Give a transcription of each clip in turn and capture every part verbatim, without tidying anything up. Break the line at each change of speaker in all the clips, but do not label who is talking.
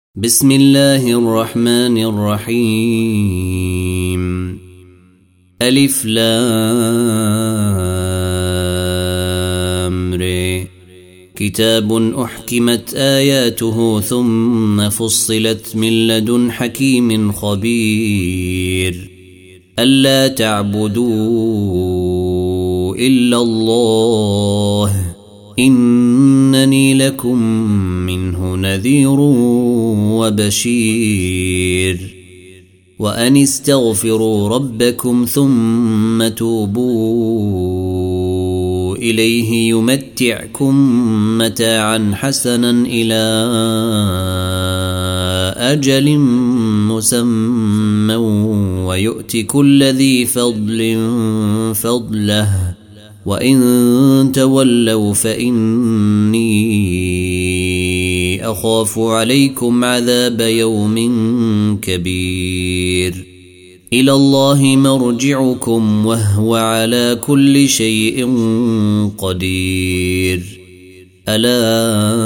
بسم الله الرحمن الرحيم ألف لام ر كتاب أحكمت آياته ثم فصلت من لدن حكيم خبير ألا تعبدوا إلا الله إنني لكم منه نذير وبشير وأن استغفروا ربكم ثم توبوا إليه يمتعكم متاعا حسنا إلى أجل مسمى ويؤت كل ذي فضل فضله وإن تولوا فإني أخاف عليكم عذاب يوم كبير إلى الله مرجعكم وهو على كل شيء قدير ألا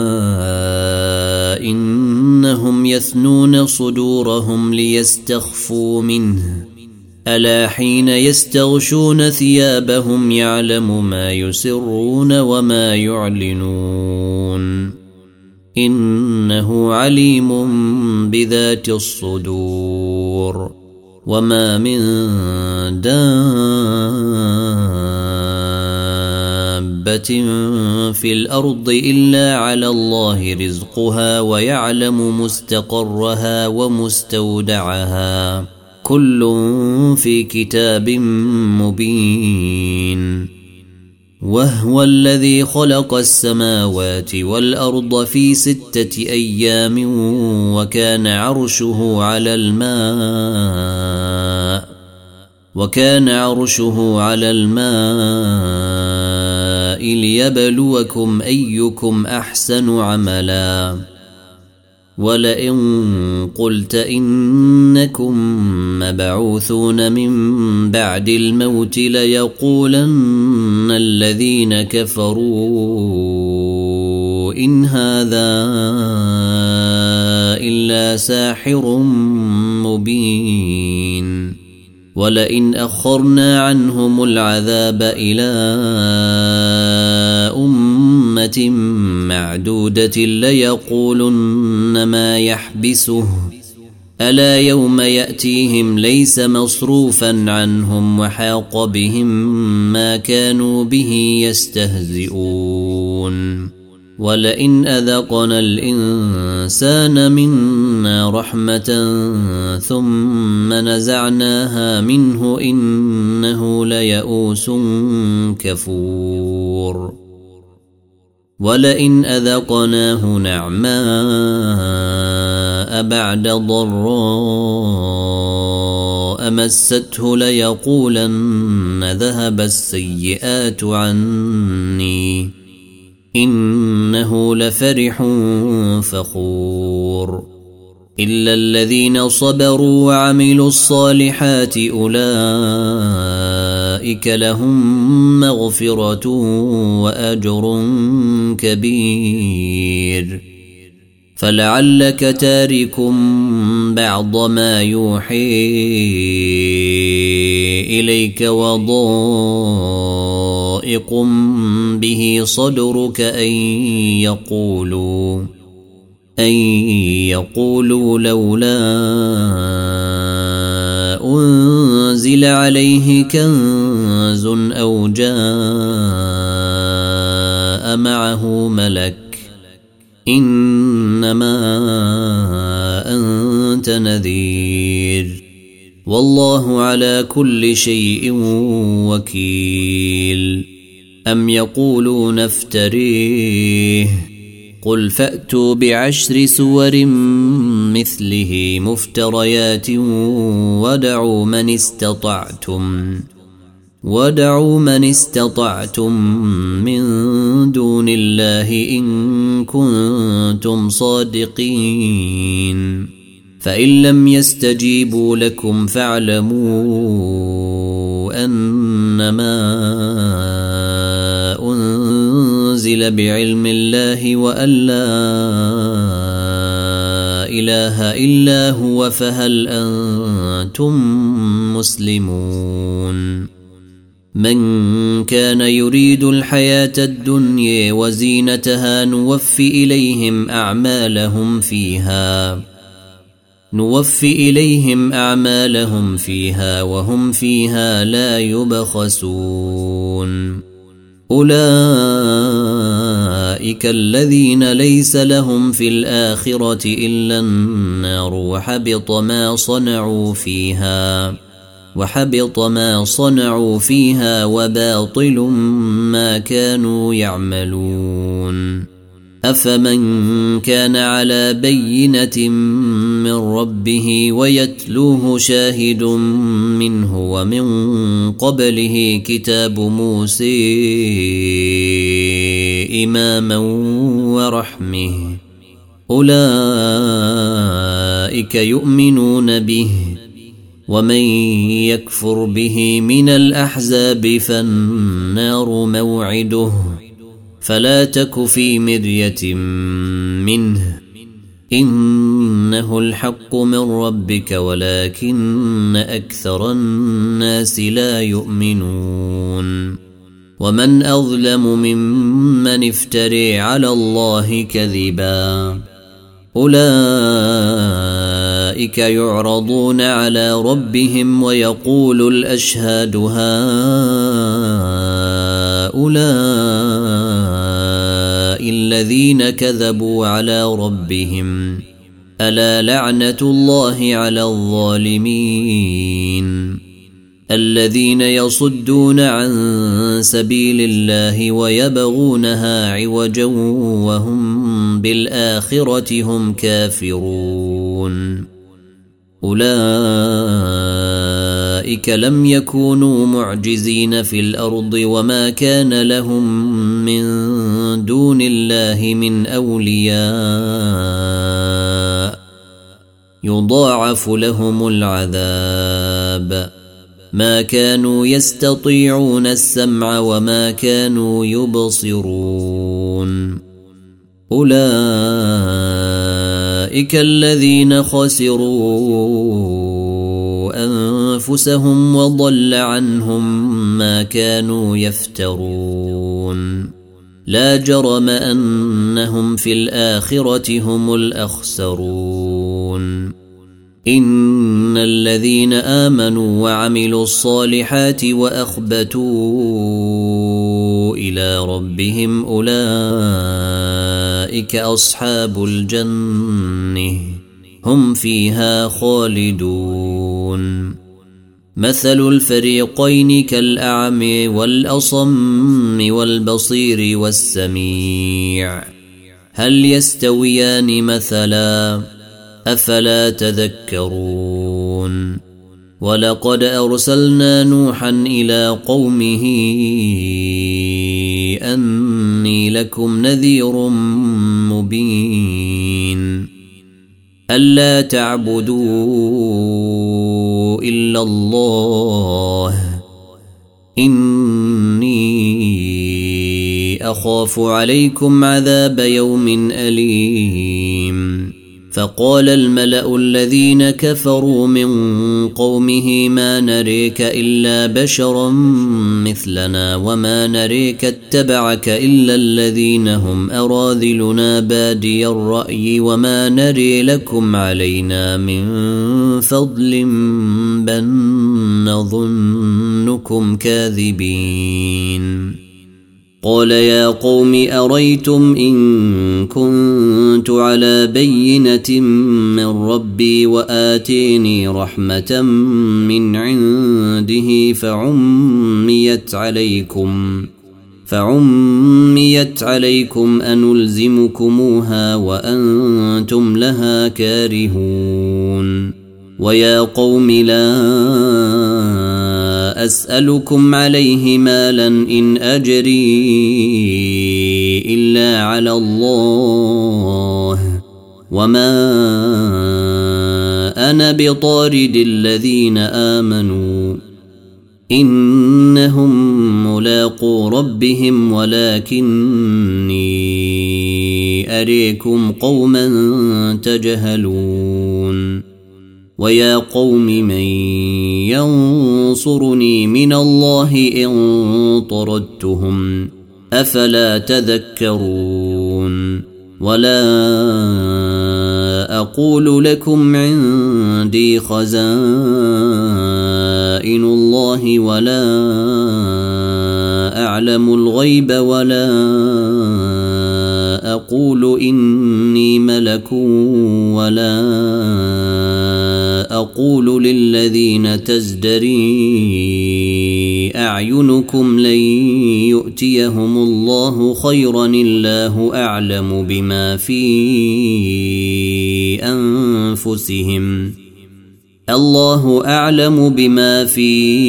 إنهم يثنون صدورهم ليستخفوا منه ألا حين يستغشون ثيابهم يعلم ما يسرون وما يعلنون إنه عليم بذات الصدور وما من دابة في الأرض إلا على الله رزقها ويعلم مستقرها ومستودعها كل في كتاب مبين وهو الذي خلق السماوات والأرض في ستة أيام وكان عرشه على الماء وكان عرشه على الماء ليبلوكم أيكم أحسن عملا ولئن قلت إنكم مبعوثون من بعد الموت ليقولن الذين كفروا إن هذا إلا ساحر مبين ولئن أخرنا عنهم العذاب إلى أمة معدودة ليقولن ما يحبسه ألا يوم يأتيهم ليس مصروفا عنهم وحاق بهم ما كانوا به يستهزئون ولئن أذقنا الإنسان منا رحمة ثم نزعناها منه إنه ليئوس كفور ولئن أذقناه نعماء بعد ضراء مسته ليقولن ذهب السيئات عني إنه لفرح فخور إلا الذين صبروا وعملوا الصالحات أولئك لهم مغفرة وأجر كبير فلعلك تارك بعض ما يوحي إليك وضائق به صدرك أن يقولوا أن يقولوا لولا أنزل عليه كنز أو جاء معه ملك إنما أنت نذير والله على كل شيء وكيل أم يقولون افتريه قل فأتوا بعشر سور مثله مفتريات ودعوا من استطعتم ودعوا من استطعتم من دون الله إن كنتم صادقين فإن لم يستجيبوا لكم فاعلموا أنما أنزل بعلم الله وأن لا إله إلا هو فهل أنتم مسلمون من كان يريد الحياة الدنيا وزينتها نوفي إليهم أعمالهم فيها نوفي إليهم أعمالهم فيها وهم فيها لا يبخسون أولئك الذين ليس لهم في الآخرة إلا النار وحبط ما صنعوا فيها وحبط ما صنعوا فيها وباطل ما كانوا يعملون أفمن كان على بينة من ربه ويتلوه شاهد منه ومن قبله كتاب موسى إماما ورحمه أولئك يؤمنون به ومن يكفر به من الأحزاب فالنار موعده فلا تك في مرية منه إنه الحق من ربك ولكن أكثر الناس لا يؤمنون ومن أظلم ممن افتري على الله كذبا أولئك يعرضون على ربهم ويقول الأشهاد هؤلاء الذين كذبوا على ربهم ألا لعنة الله على الظالمين الذين يصدون عن سبيل الله ويبغونها عوجا وهم بالآخرة هم كافرون أولئك لم يكونوا معجزين في الأرض وما كان لهم من دون الله من أولياء يضاعف لهم العذاب ما كانوا يستطيعون السمع وما كانوا يبصرون أولئك الذين خسروا أنفسهم وضل عنهم ما كانوا يفترون لا جرم أنهم في الآخرة هم الأخسرون إن الذين آمنوا وعملوا الصالحات وأخبتوا إلى ربهم أولئك أصحاب الجنة هم فيها خالدون مثل الفريقين كالأعمى والأصم والبصير والسميع هل يستويان مثلا أفلا تذكرون ولقد أرسلنا نوحا إلى قومه أني لكم نذير مبين ألا تعبدوا إلا الله إني أخاف عليكم عذاب يوم أليم فقال الملأ الذين كفروا من قومه ما نريك إلا بشرا مثلنا وما نريك اتبعك إلا الذين هم أراذلنا بادي الرأي وما نري لكم علينا من فضل بل نظنكم كاذبين قال يا قوم أريتم إن كنت على بينة من ربي وآتيني رحمة من عنده فعميت عليكم فعميت عليكم أنلزمكموها وأنتم لها كارهون ويا قوم لا أسألكم عليه مالا إن أجري إلا على الله وما أنا بطارد الذين آمنوا إنهم ملاقو ربهم ولكني أريكم قوما تجهلون ويا قوم من ينصرني من الله إن طردتهم أفلا تذكرون ولا أقول لكم عندي خزائن الله ولا أعلم الغيب ولا أقول إني ملك ولا أقول للذين تزدري أعينكم لن يؤتيهم الله خيرا الله أعلم بما في أنفسهم الله أعلم بما في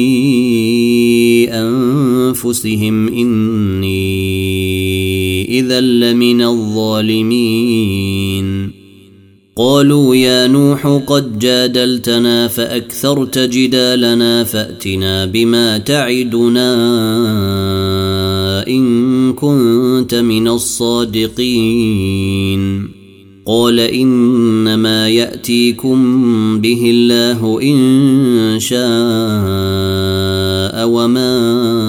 أنفسهم إني إذا لمن الظالمين قالوا يا نوح قد جادلتنا فأكثرت جدالنا فأتنا بما تعدنا إن كنت من الصادقين قال إنما يأتيكم به الله إن شاء وما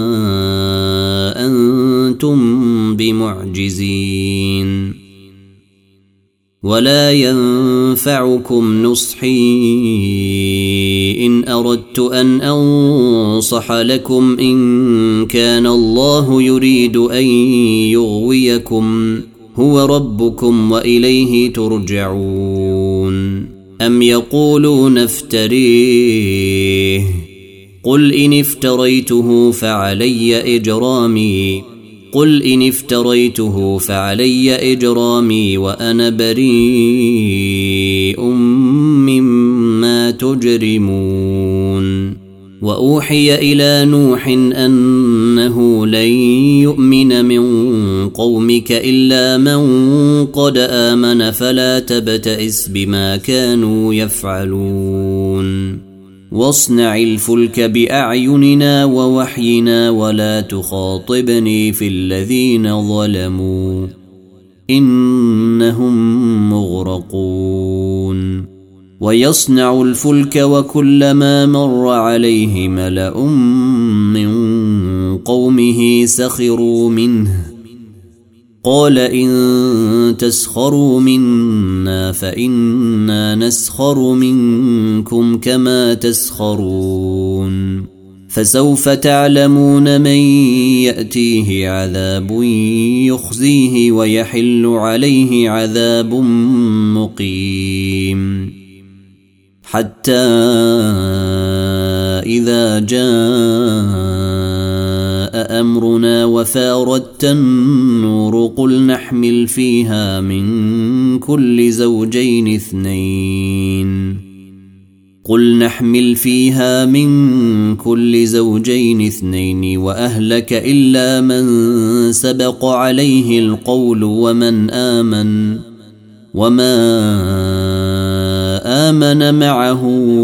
أنتم بمعجزين ولا ينفعكم نصحي إن أردت أن أنصح لكم إن كان الله يريد أن يغويكم هو ربكم وإليه ترجعون أم يقولون افتريه قل إن افتريته فعلي إجرامي قل إن افتريته فعلي إجرامي وأنا بريء مما تجرمون وأوحي إلى نوح أنه لن يؤمن من قومك إلا من قد آمن فلا تبتئس بما كانوا يفعلون واصنع الفلك بأعيننا ووحينا ولا تخاطبني في الذين ظلموا إنهم مغرقون ويصنع الفلك وكلما مر عليه ملأ من قومه سخروا منه قال إن تسخروا منا فإنا نسخر منكم كما تسخرون فسوف تعلمون من يأتيه عذاب يخزيه ويحل عليه عذاب مقيم حتى إذا جاء أمرنا وفاردت النور قل نحمل فيها من كل زوجين اثنين قل نحمل فيها من كل زوجين اثنين وأهلك إلا من سبق عليه القول ومن آمن وما آمن معه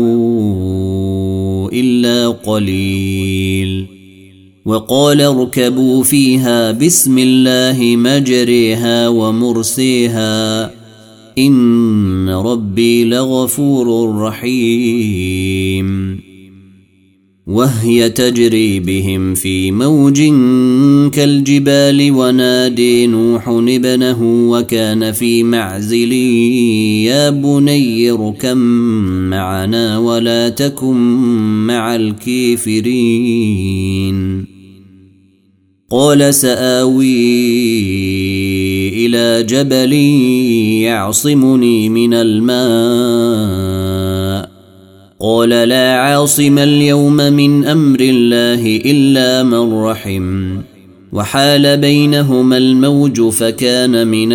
إلا قليل وقال اركبوا فيها بسم الله مجريها ومرسيها إن ربي لغفور رحيم وهي تجري بهم في موج كالجبال ونادي نوح ابنه وكان في معزل يا بني اركب معنا ولا تكن مع الكافرين قال سآوي إلى جبل يعصمني من الماء قال لا عاصم اليوم من أمر الله إلا من رحم وحال بينهما الموج فكان من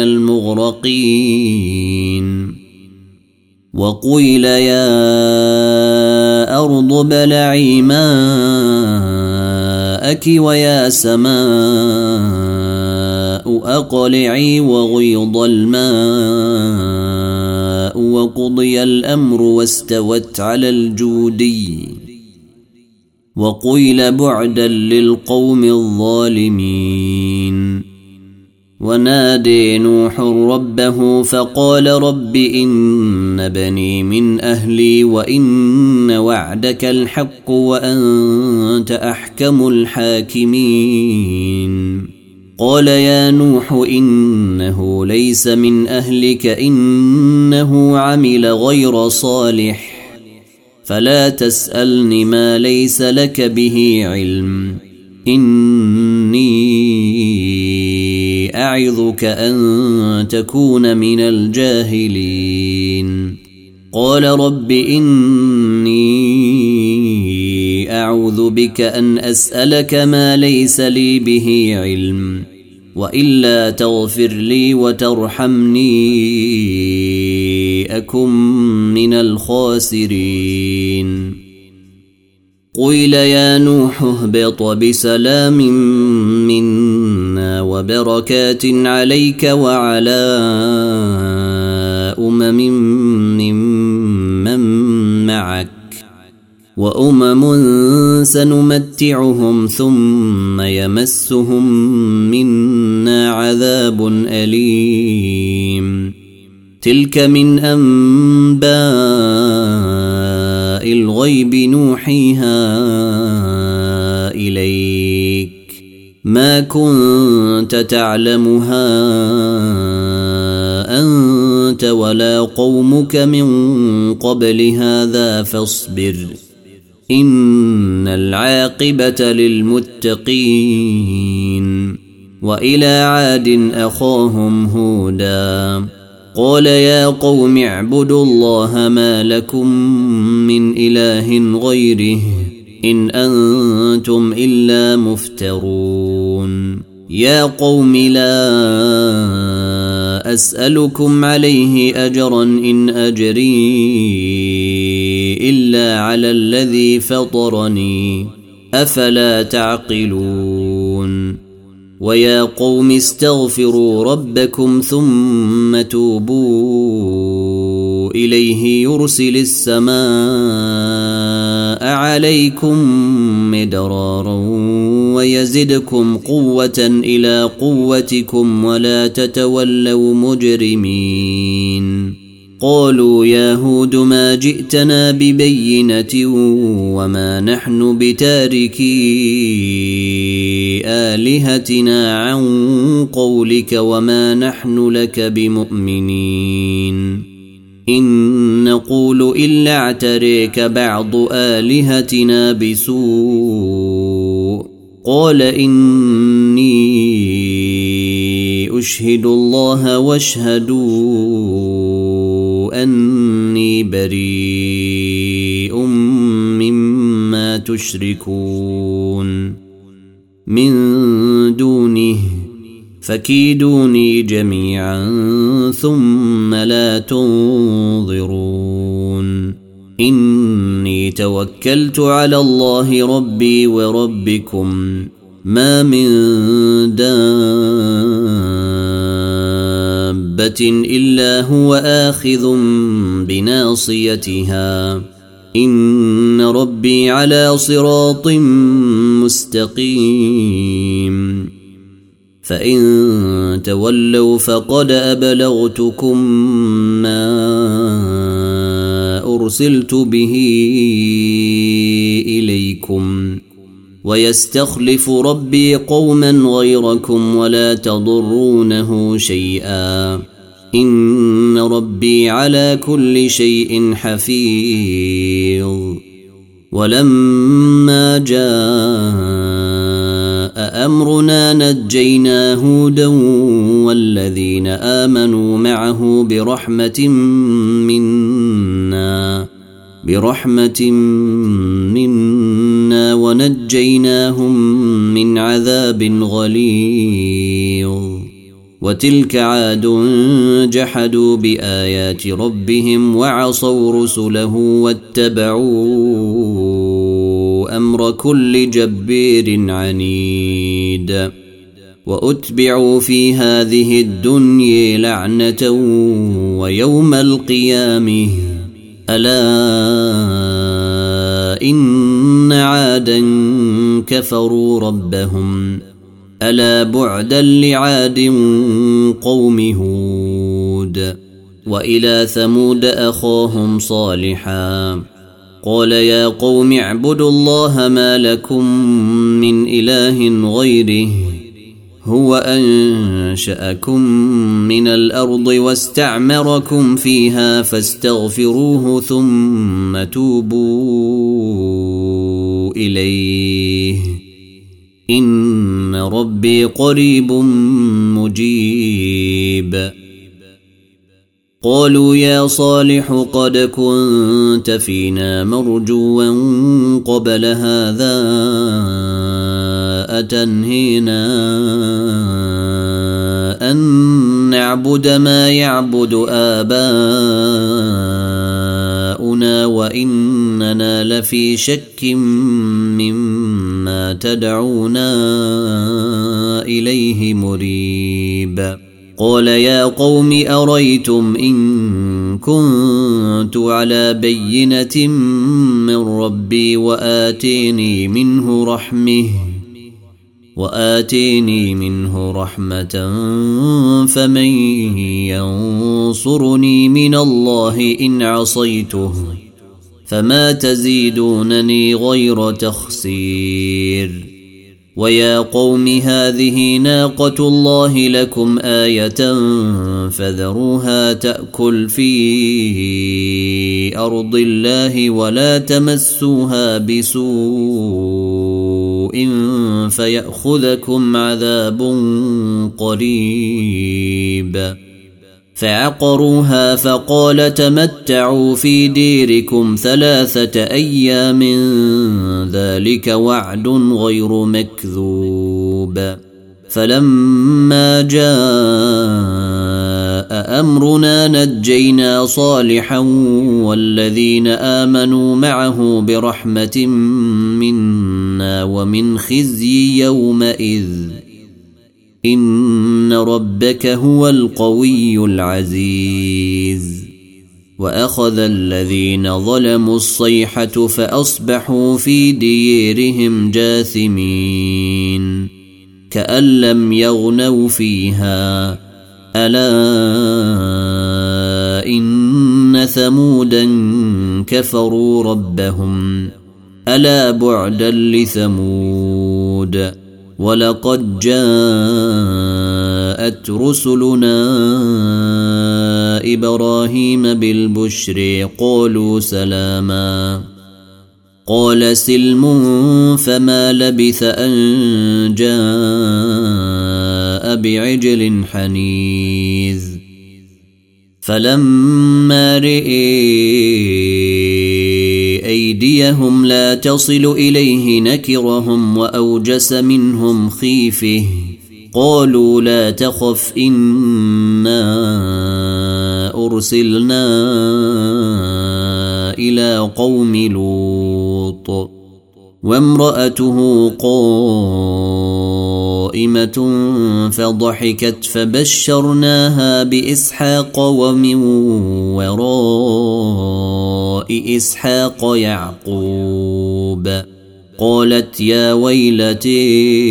المغرقين وقيل يا أرض ابلعي ماءك ويا سماء أقلعي وغيض الماء وقضي الأمر واستوت على الجودي وقيل بعدا للقوم الظالمين ونادي نوح ربه فقال رب إن بني من أهلي وإن وعدك الحق وأنت أحكم الحاكمين قال يا نوح إنه ليس من أهلك إنه عمل غير صالح فلا تسألني ما ليس لك به علم إني أعظك أن تكون من الجاهلين قال رب إني أعوذ بك أن أسألك ما ليس لي به علم وإلا تغفر لي وترحمني أكن من الخاسرين قيل يا نوح اهبط بسلام منا وبركات عليك وعلى أمم ممن معك وأمم سنمتعهم ثم يمسهم منا عذاب أليم تلك من أنباء الغيب نوحيها إليك ما كنت تعلمها أنت ولا قومك من قبل هذا فاصبر إن العاقبة للمتقين وإلى عاد أخاهم هودا قال يا قوم اعبدوا الله ما لكم من إله غيره إن أنتم إلا مفترون يا قوم لا أسألكم عليه أجرا إن أجري إلا على الذي فطرني أفلا تعقلون ويا قوم استغفروا ربكم ثم توبوا إليه يرسل السماء عليكم مدرارا ويزدكم قوة إلى قوتكم ولا تتولوا مجرمين قالوا يا هود ما جئتنا ببينة وما نحن بتاركي آلهتنا عن قولك وما نحن لك بمؤمنين إن نقول إلا اعتريك بعض آلهتنا بسوء قال إني أشهد الله واشهدوا أني بريء مما تشركون من دونه فكيدوني جميعا ثم لا تنظرون إني توكلت على الله ربي وربكم ما من دابة إلا هو آخذ بناصيتها إن ربي على صراط مستقيم فإن تولوا فقد أبلغتكم ما أرسلت به إليكم ويستخلف ربي قوما غيركم ولا تضرونه شيئا إن ربي على كل شيء حفيظ ولما جاء أمرنا نجينا هودا والذين آمنوا معه برحمة منا برحمة منا ونجيناهم من عذاب غليظ وتلك عاد جحدوا بآيات ربهم وعصوا رسله واتبعوا أمر كل جبير عنيد وأتبعوا في هذه الدنيا لعنة ويوم القيامة ألا إن عادا كفروا ربهم ألا بعدا لعاد قوم هود. وإلى ثمود أخاهم صالحا قال يا قوم اعبدوا الله ما لكم من إله غيره هو أنشأكم من الأرض واستعمركم فيها فاستغفروه ثم توبوا إليه إن ربي قريب مجيب. قالوا يا صالح قد كنت فينا مرجوا قبل هذا أتنهينا أن نعبد ما يعبد آباؤنا وإننا لفي شك مما تدعونا إليه مريب. قال يا قوم أريتم إن كنت على بينة من ربي وآتيني منه رحمه وآتيني منه رحمة فمن ينصرني من الله إن عصيته فما تزيدونني غير تخسير. ويا قوم هذه ناقة الله لكم آية فذروها تأكل في أرض الله ولا تمسوها بسوء فيأخذكم عذاب قريب. فعقروها فقال تمتعوا في ديركم ثلاثة أيام ذلك وعد غير مكذوب. فلما جاء أمرنا نجينا صالحا والذين آمنوا معه برحمة منا ومن خزي يومئذ إن ربك هو القوي العزيز. وأخذ الذين ظلموا الصيحة فأصبحوا في ديرهم جاثمين كأن لم يغنوا فيها ألا إن ثمودا كفروا ربهم ألا بعدا لثمود. ولقد جاءت رسلنا إبراهيم بالبشر قالوا سلاما قال سلم فما لبث أن جاء بعجل حنيذ. فلما رئي أيديهم لا تصل إليه نكرهم وأوجس منهم خيفه قالوا لا تخف إنا أرسلنا إلى قوم لوط وامرأته قائمة فضحكت فبشرناها بإسحاق ومن وراء إسحاق يعقوب. قالت يا ويلتي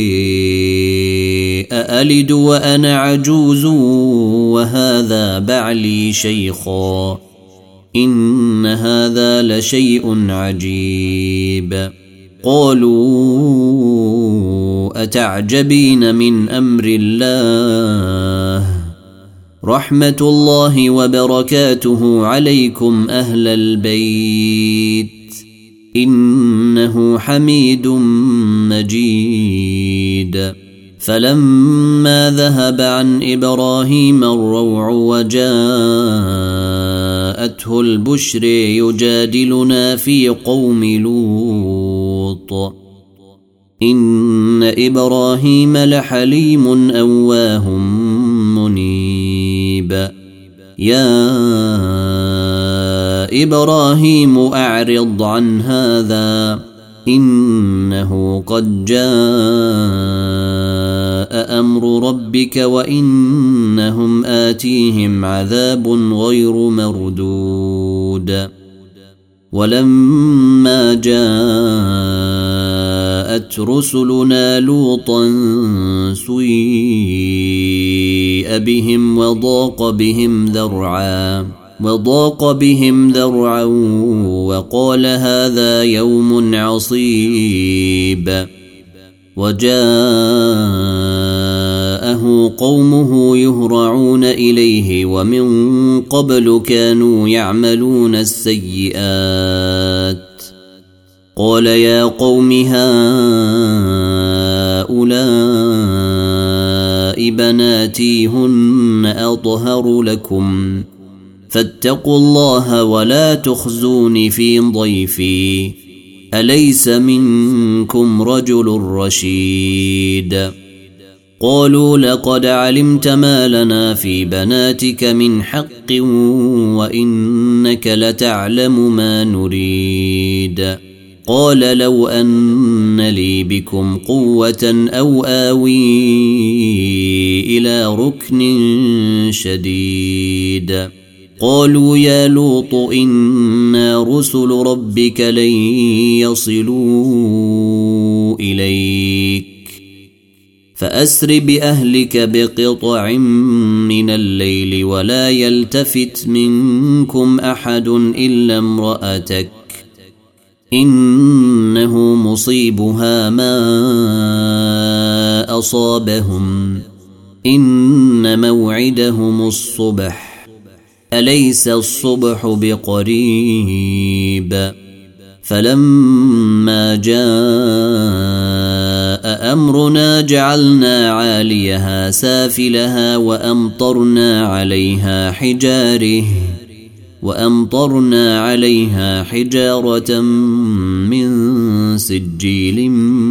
أألد وأنا عجوز وهذا بعلي شيخا إن هذا لشيء عجيب. قالوا أتعجبين من أمر الله رحمة الله وبركاته عليكم أهل البيت إنه حميد مجيد. فلما ذهب عن إبراهيم الروع وجاءته البشر يجادلنا في قوم لوط إن إبراهيم لحليم أواه منيب. يا إبراهيم أعرض عن هذا إنه قد جاء أمر ربك وإنهم آتيهم عذاب غير مردود. ولما جاءت جاءت رسلنا لوطا سيء بهم وضاق بهم ذرعا وضاق بهم ذرعا وقال هذا يوم عصيب وجاءه قومه يهرعون إليه ومن قبل كانوا يعملون السيئات قال يا قوم هؤلاء بناتي هن أطهر لكم فاتقوا الله ولا تخزوني في ضيفي أليس منكم رجل رشيد قالوا لقد علمت ما لنا في بناتك من حق وإنك لتعلم ما نريد قال لو أن لي بكم قوة أو آوي إلى ركن شديد قالوا يا لوط إنا رسل ربك لن يصلوا إليك فأسر بأهلك بقطع من الليل ولا يلتفت منكم أحد إلا امرأتك إنه مصيبها ما أصابهم إن موعدهم الصبح أليس الصبح بقريب فلما جاء أمرنا جعلنا عاليها سافلها وأمطرنا عليها حجاره وأمطرنا عليها حجارة من سجيل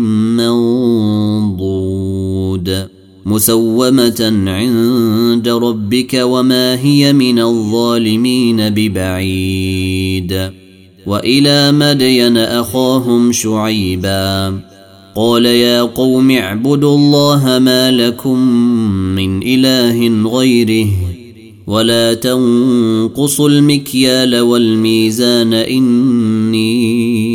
منضود مسومة عند ربك وما هي من الظالمين ببعيد وإلى مدين أخاهم شعيبا قال يا قوم اعبدوا الله ما لكم من إله غيره ولا تنقصوا المكيال والميزان إني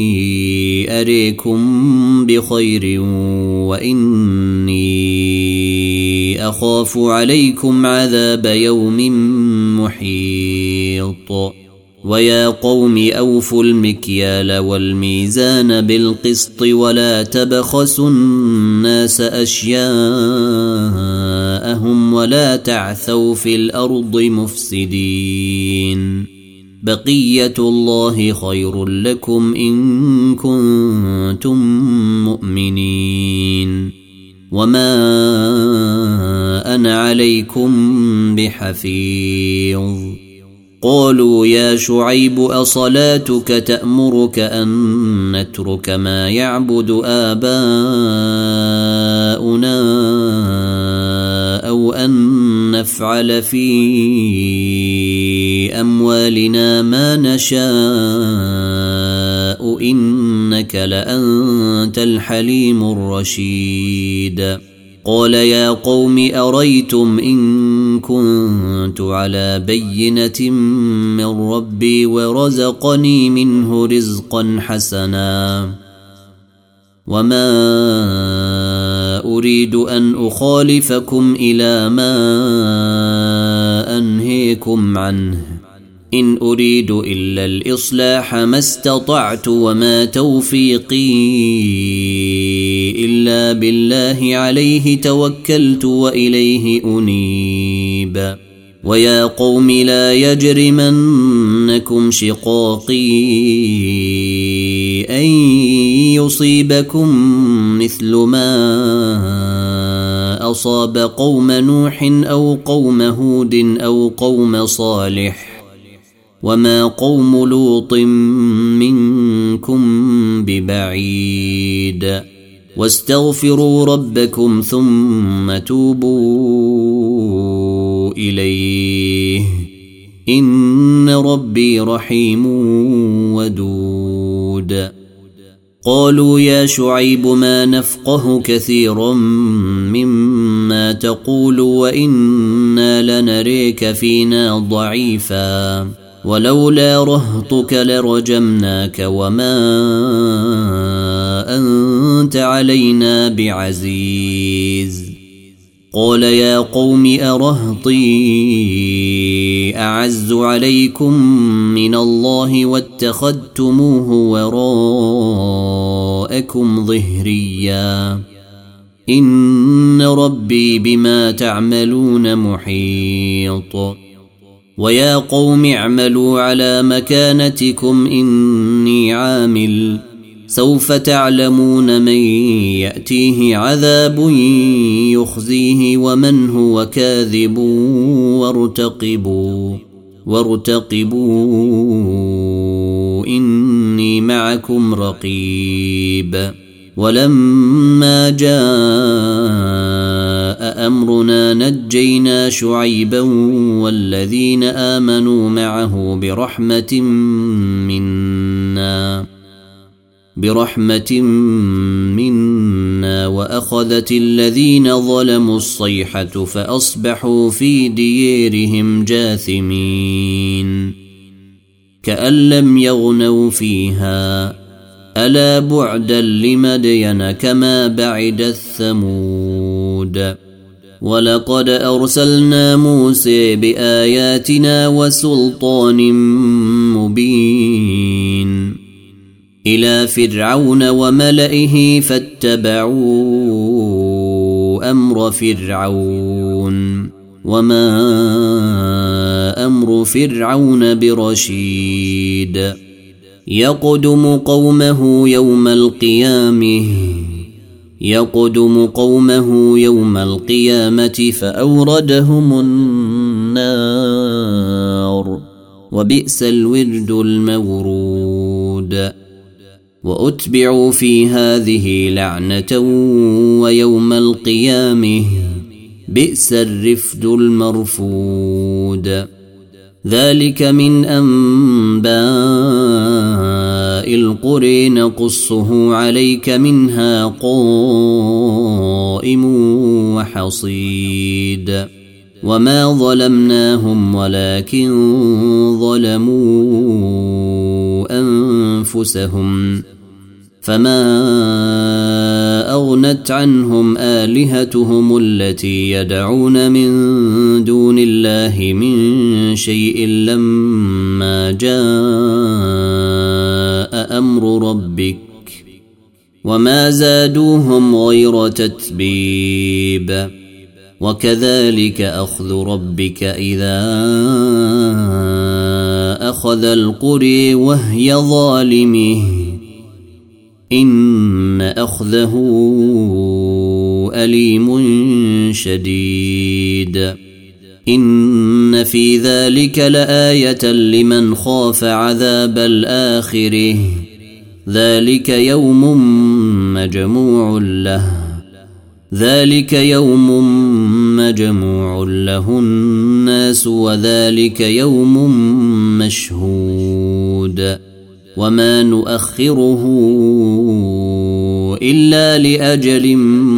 أريكم بخير وإني أخاف عليكم عذاب يوم محيط ويا قوم أوفوا المكيال والميزان بالقسط ولا تبخسوا الناس أشياءهم ولا تعثوا في الأرض مفسدين بقية الله خير لكم إن كنتم مؤمنين وما أنا عليكم بحفيظ قالوا يا شعيب أصلاتك تأمرك أن نترك ما يعبد آباؤنا أو أن نفعل في أموالنا ما نشاء إنك لأنت الحليم الرشيد قال يا قوم أريتم إن كنت على بينة من ربي ورزقني منه رزقا حسنا وما أريد أن أخالفكم إلى ما أنهيكم عنه إن أريد إلا الإصلاح ما استطعت وما توفيقي إلا بالله عليه توكلت وإليه أنيب ويا قوم لا يجرمنكم شقاقي أن يصيبكم مثل ما أصاب قوم نوح أو قوم هود أو قوم صالح وما قوم لوط منكم ببعيد واستغفروا ربكم ثم توبوا إليه إن ربي رحيم ودود قالوا يا شعيب ما نفقه كثيرا مما تقول وإنا لنريك فينا ضعيفا ولولا رهطك لرجمناك وما أنت علينا بعزيز. قال يا قوم أرهطي أعز عليكم من الله واتخذتموه وراءكم ظهريا إن ربي بما تعملون محيط. ويا قوم اعملوا على مكانتكم إني عامل سوف تعلمون من يأتيه عذاب يخزيه ومن هو كاذب وارتقبوا وارتقبوا إني معكم رقيب. ولما جاء أمرنا نجينا شعيبا والذين آمنوا معه برحمة منا برحمة منا وأخذت الذين ظلموا الصيحة فأصبحوا في ديارهم جاثمين كأن لم يغنوا فيها ألا بعدا لمدين كما بعد الثمود. ولقد أرسلنا موسى بآياتنا وسلطان مبين إلى فرعون وملئه فاتبعوا أمر فرعون وما أمر فرعون برشيد. يقدم قومه يوم القيامة يقدم قومه يوم القيامة فأوردهم النار وبئس الورد المورود. وأتبعوا في هذه لعنة ويوم القيامة بئس الرفد المرفود. ذلك من أنباء القرى نقصه عليك منها قائم وحصيد. وما ظلمناهم ولكن ظلموا أنفسهم فما أغنت عنهم آلهتهم التي يدعون من دون الله من شيء لما جاء أمر ربك وما زادوهم غير تتبيب. وكذلك أخذ ربك إذا أخذ القرى وهي ظالمة إن أخذه أليم شديد. إن في ذلك لآية لمن خاف عذاب الآخرة ذلك يوم مجموع له ذلك يوم مجموع له الناس وذلك يوم مشهود. وما نؤخره إلا لأجل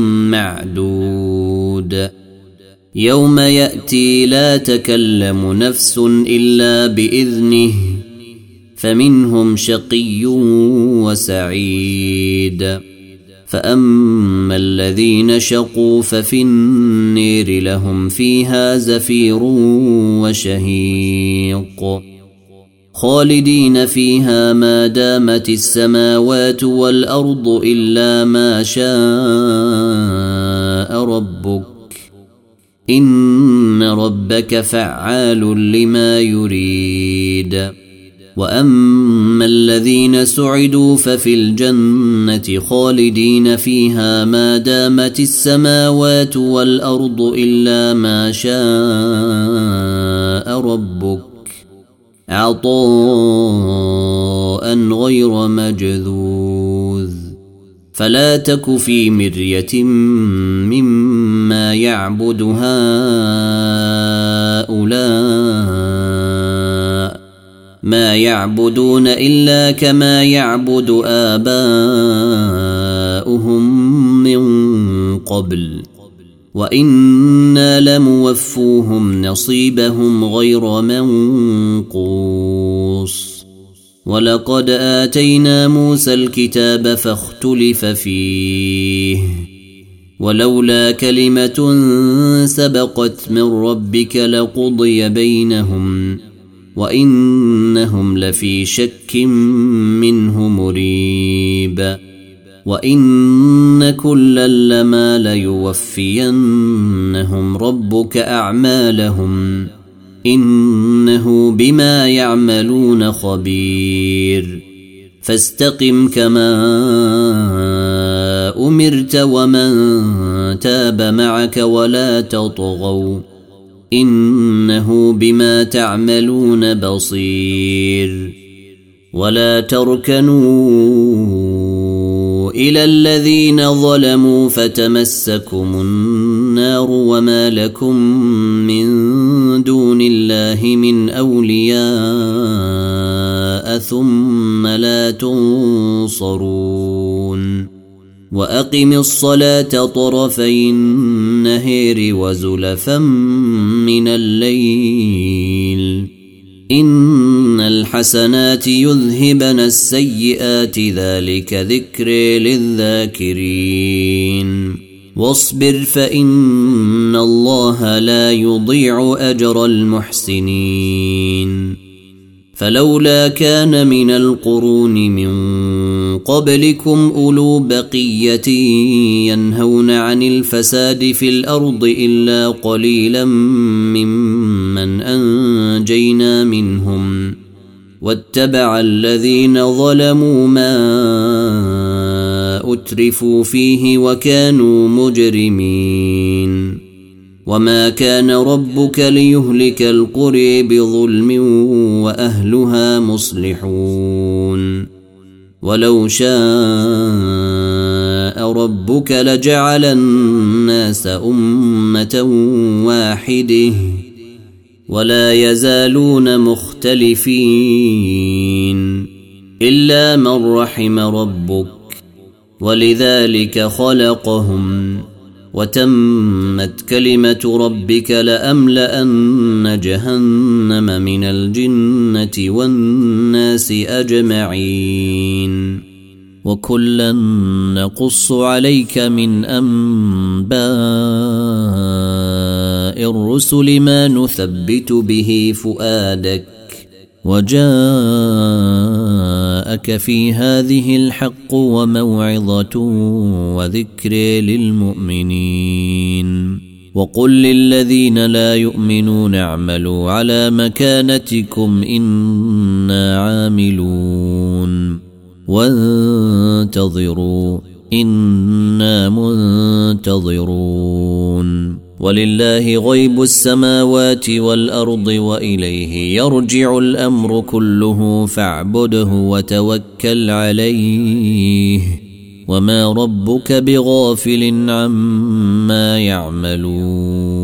معدود. يوم يأتي لا تكلم نفس إلا بإذنه فمنهم شقي وسعيد. فأما الذين شقوا ففي النير لهم فيها زفير وشهيق خالدين فيها ما دامت السماوات والأرض إلا ما شاء ربك إن ربك فعال لما يريد. وأما الذين سعدوا ففي الجنة خالدين فيها ما دامت السماوات والأرض إلا ما شاء ربك عطاء غير مجذوذ. فلا تك في مرية مما يعبد هؤلاء ما يعبدون إلا كما يعبد آباؤهم من قبل وإنا لموفوهم نصيبهم غير منقوص ولقد آتينا موسى الكتاب فاختلف فيه ولولا كلمة سبقت من ربك لقضي بينهم وإنهم لفي شك منه مريب وإن كلا لما ليوفينهم ربك أعمالهم إنه بما يعملون خبير فاستقم كما أمرت ومن تاب معك ولا تطغوا إنه بما تعملون بصير ولا تركنوا إلى الذين ظلموا فتمسكم النار وما لكم من دون الله من أولياء ثم لا تنصرون وأقم الصلاة طرفي النهار وزلفا من الليل إن الحسنات يذهبن السيئات ذلك ذكر للذاكرين واصبر فإن الله لا يضيع أجر المحسنين فلولا كان من القرون من قبلكم أولو بقية ينهون عن الفساد في الأرض إلا قليلا ممن أنجينا منهم واتبع الذين ظلموا ما أترفوا فيه وكانوا مجرمين وما كان ربك ليهلك القرى بظلم وأهلها مصلحون ولو شاء ربك لجعل الناس أمة واحدة ولا يزالون مختلفين إلا من رحم ربك ولذلك خلقهم وتمت كلمة ربك لأملأن جهنم من الجنة والناس أجمعين وكلا نقص عليك من أنباء الرسل ما نثبت به فؤادك وجاءك في هذه الحق وموعظة وذكر للمؤمنين وقل للذين لا يؤمنون اعملوا على مكانتكم إنا عاملون وانتظروا إنا منتظرون ولله غيب السماوات والأرض وإليه يرجع الأمر كله فاعبده وتوكل عليه وما ربك بغافل عما يعملون